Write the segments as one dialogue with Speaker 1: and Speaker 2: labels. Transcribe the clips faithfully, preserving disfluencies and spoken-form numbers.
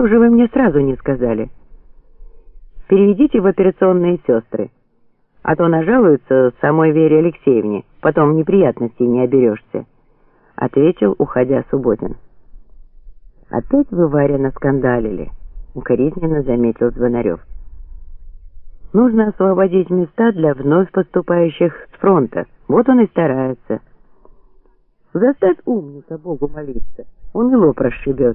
Speaker 1: Что же вы мне сразу не сказали? Переведите в операционные сестры, а то нажалуются самой Вере Алексеевне, потом неприятностей не оберешься, — ответил, уходя, Субботин. Опять вы, Варя, наскандалили, — укоризненно заметил Звонарев. Нужно освободить места для вновь поступающих с фронта, вот он и старается. Заставь умника Богу молиться, он и лоб расшибет.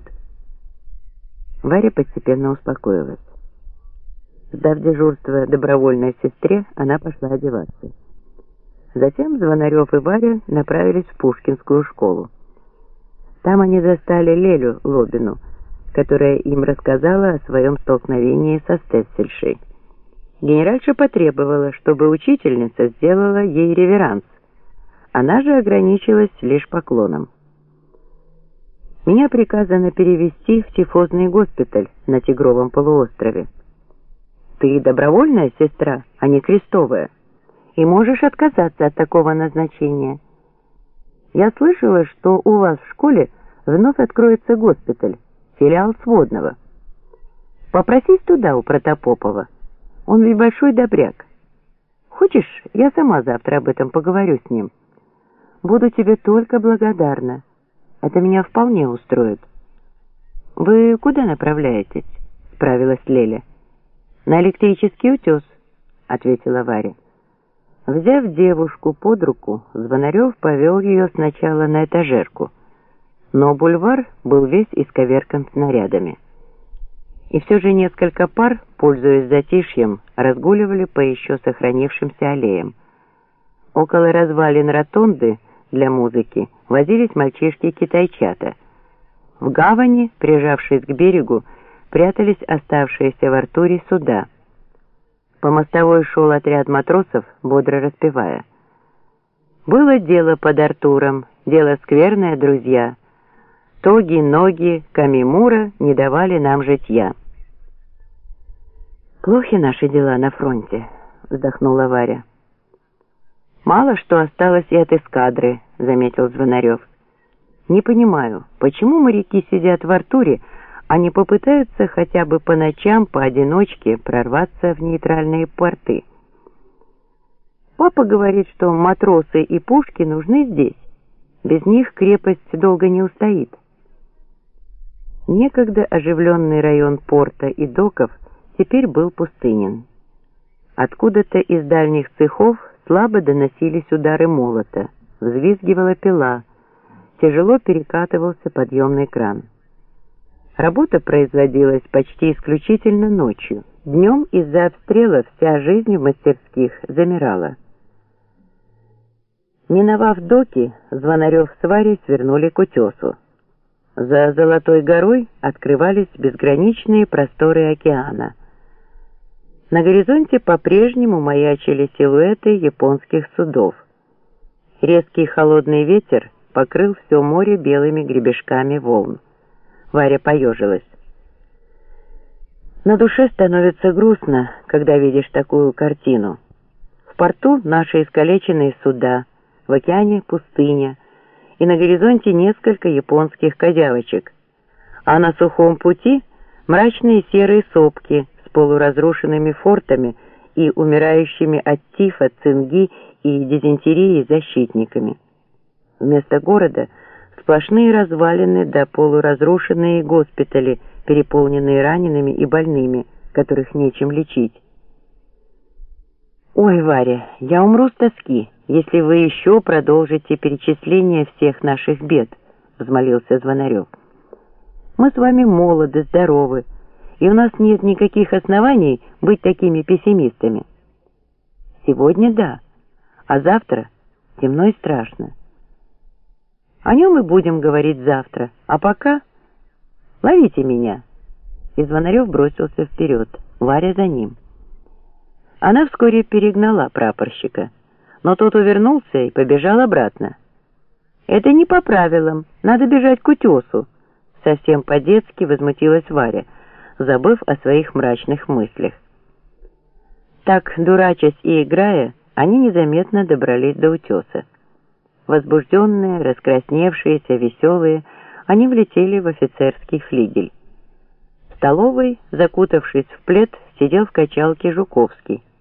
Speaker 1: Варя постепенно успокоилась. Сдав дежурство добровольной сестре, она пошла одеваться. Затем Звонарев и Варя направились в Пушкинскую школу. Там они застали Лелю Лобину, которая им рассказала о своем столкновении со Стессельшей. Генеральша потребовала, чтобы учительница сделала ей реверанс. Она же ограничилась лишь поклоном. «Меня приказано перевести в тифозный госпиталь на Тигровом полуострове. Ты добровольная сестра, а не крестовая, и можешь отказаться от такого назначения. Я слышала, что у вас в школе вновь откроется госпиталь, филиал сводного. Попросись туда у Протопопова, он ведь большой добряк. Хочешь, я сама завтра об этом поговорю с ним? Буду тебе только благодарна. Это меня вполне устроит». «Вы куда направляетесь?» — справилась Леля. «На электрический утес», — ответила Варя. Взяв девушку под руку, Звонарев повел ее сначала на этажерку, но бульвар был весь исковеркан снарядами. И все же несколько пар, пользуясь затишьем, разгуливали по еще сохранившимся аллеям. Около развалин ротонды для музыки возились мальчишки-китайчата. В гавани, прижавшись к берегу, прятались оставшиеся в Артуре суда. По мостовой шел отряд матросов, бодро распевая. «Было дело под Артуром, дело скверное, друзья. Тоги, ноги, Камимура не давали нам житья». «Плохи наши дела на фронте», — вздохнула Варя. «Мало что осталось и от эскадры», — заметил Звонарев. «Не понимаю, почему моряки сидят в Артуре, а не попытаются хотя бы по ночам поодиночке прорваться в нейтральные порты. Папа говорит, что матросы и пушки нужны здесь. Без них крепость долго не устоит». Некогда оживленный район порта и доков теперь был пустынен. Откуда-то из дальних цехов слабо доносились удары молота, взвизгивала пила, тяжело перекатывался подъемный кран. Работа производилась почти исключительно ночью. Днем из-за обстрелов вся жизнь в мастерских замирала. Миновав доки, Звонарев с Варей свернули к утесу. За Золотой горой открывались безграничные просторы океана. На горизонте по-прежнему маячили силуэты японских судов. Резкий холодный ветер покрыл все море белыми гребешками волн. Варя поежилась. На душе становится грустно, когда видишь такую картину. В порту наши искалеченные суда, в океане пустыня, и на горизонте несколько японских козявочек, а на сухом пути мрачные серые сопки с полуразрушенными фортами и умирающими от тифа, цинги и дизентерии защитниками. Вместо города сплошные развалины да полуразрушенные госпитали, переполненные ранеными и больными, которых нечем лечить. «Ой, Варя, я умру с тоски, если вы еще продолжите перечисление всех наших бед», — взмолился Звонарев. «Мы с вами молоды, здоровы, и у нас нет никаких оснований быть такими пессимистами. Сегодня да, а завтра темно и страшно. О нем и будем говорить завтра, а пока ловите меня». И Звонарев бросился вперед, Варя за ним. Она вскоре перегнала прапорщика, но тот увернулся и побежал обратно. «Это не по правилам, надо бежать к утесу», — совсем по-детски возмутилась Варя, забыв о своих мрачных мыслях. Так, дурачась и играя, они незаметно добрались до утеса. Возбужденные, раскрасневшиеся, веселые, они влетели в офицерский флигель. В столовой, закутавшись в плед, сидел в качалке Жуковский.